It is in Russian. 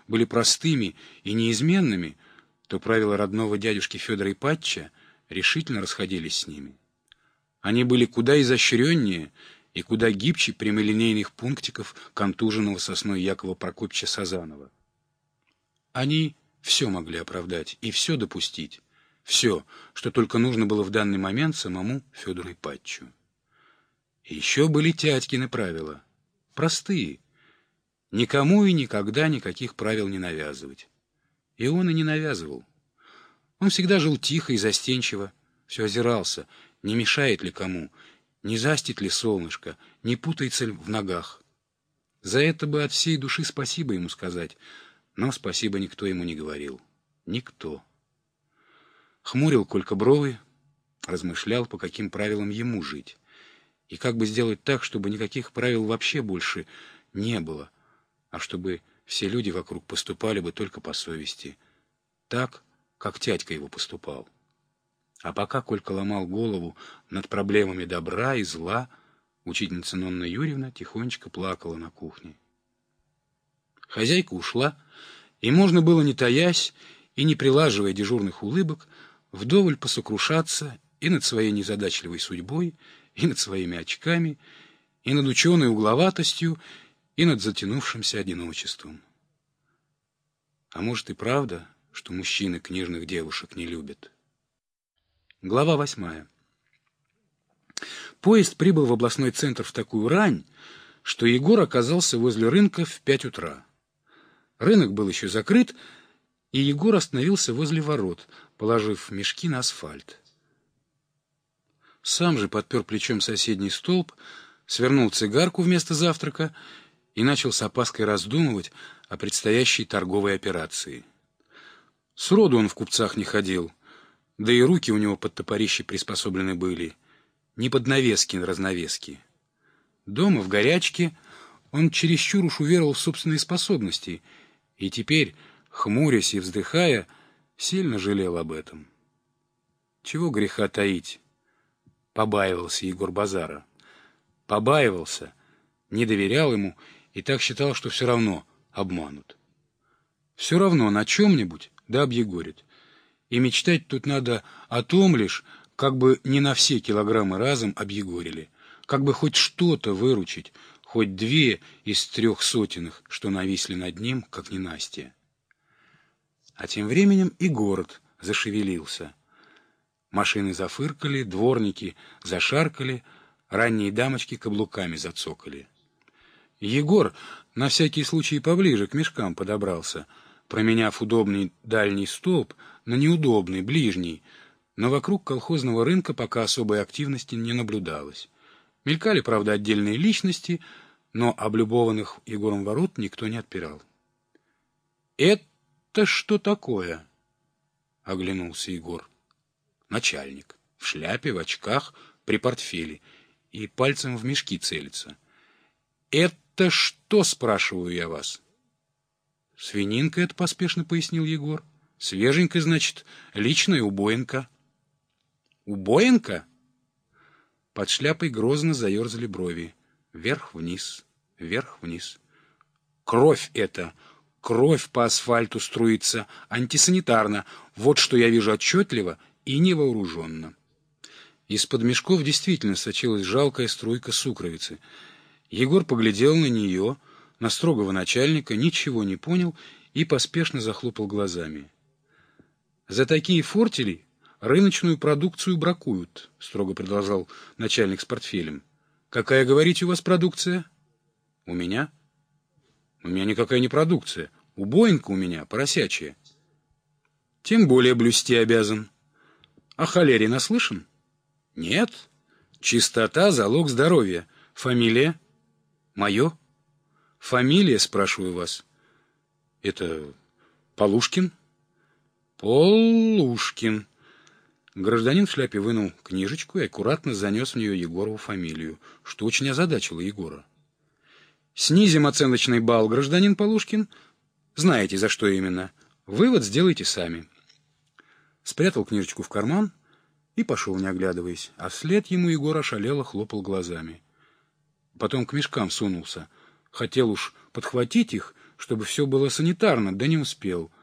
были простыми и неизменными, то правила родного дядюшки Федора Ипатьевича решительно расходились с ними. Они были куда изощреннее и куда гибче прямолинейных пунктиков контуженного сосной Якова Прокопьевича Сазанова. Они все могли оправдать и все допустить, все, что только нужно было в данный момент самому Федору Ипатьевичу. И еще были тятькины правила, простые, никому и никогда никаких правил не навязывать. И он и не навязывал. Он всегда жил тихо и застенчиво, все озирался, не мешает ли кому, не застит ли солнышко, не путается ли в ногах. За это бы от всей души спасибо ему сказать, но спасибо никто ему не говорил. Никто. Хмурил Колька брови, размышлял, по каким правилам ему жить, и как бы сделать так, чтобы никаких правил вообще больше не было, а чтобы все люди вокруг поступали бы только по совести, так, как тятька его поступал. А пока Колька ломал голову над проблемами добра и зла, учительница Нонна Юрьевна тихонечко плакала на кухне. Хозяйка ушла, и можно было, не таясь и не прилаживая дежурных улыбок, вдоволь посокрушаться и над своей незадачливой судьбой, и над своими очками, и над ученой угловатостью, и над затянувшимся одиночеством. А может и правда, что мужчины книжных девушек не любят? Глава 8. Поезд прибыл в областной центр в такую рань, что Егор оказался возле рынка в 5 утра. Рынок был еще закрыт, и Егор остановился возле ворот, положив мешки на асфальт. Сам же подпер плечом соседний столб, свернул цигарку вместо завтрака и начал с опаской раздумывать о предстоящей торговой операции. Сроду он в купцах не ходил, да и руки у него под топорище приспособлены были, не под навески-разновески. Дома, в горячке, он чересчур уж уверовал в собственные способности, и теперь, хмурясь и вздыхая, сильно жалел об этом. Чего греха таить? Побаивался Егор базара. Побаивался, не доверял ему и так считал, что все равно обманут. Все равно на чем-нибудь да объегорит. И мечтать тут надо о том лишь, как бы не на все килограммы разом объегорили, как бы хоть что-то выручить, хоть 2 из 3 сотенных, что нависли над ним, как ненастье. А тем временем и город зашевелился. Машины зафыркали, дворники зашаркали, ранние дамочки каблуками зацокали. Егор на всякий случай поближе к мешкам подобрался, променяв удобный дальний столб на неудобный, ближний, но вокруг колхозного рынка пока особой активности не наблюдалось. Мелькали, правда, отдельные личности, но облюбованных Егором ворот никто не отпирал. «Это что такое?» — оглянулся Егор. Начальник, в шляпе, в очках, при портфеле, и пальцем в мешки целится. «Это что, спрашиваю я вас?» «Свининка это», — поспешно пояснил Егор. «Свеженькая, значит, личная убоинка». «Убоинка?» Под шляпой грозно заерзали брови. Вверх-вниз, вверх-вниз. «Кровь это! Кровь по асфальту струится, антисанитарно. Вот что я вижу отчетливо и невооруженно». Из-под мешков действительно сочилась жалкая струйка сукровицы. Егор поглядел на нее, на строгого начальника, ничего не понял и поспешно захлопал глазами. «За такие фортели рыночную продукцию бракуют», — строго продолжал начальник с портфелем. «Какая, говорите, у вас продукция?» «У меня?» «У меня никакая не продукция. Убоинка у меня, поросячья». «Тем более блюсти обязан». «О холере наслышан?» «Нет. Чистота — залог здоровья. Фамилия?» «Мое?» «Фамилия, спрашиваю вас?» «Это Полушкин?» «Полушкин». Гражданин в шляпе вынул книжечку и аккуратно занес в нее Егорову фамилию, что очень озадачило Егора. «Снизим оценочный балл, гражданин Полушкин. Знаете, за что именно. Вывод сделайте сами». Спрятал книжечку в карман и пошел, не оглядываясь, а вслед ему Егор ошалело хлопал глазами. Потом к мешкам сунулся. Хотел уж подхватить их, чтобы все было санитарно, да не успел.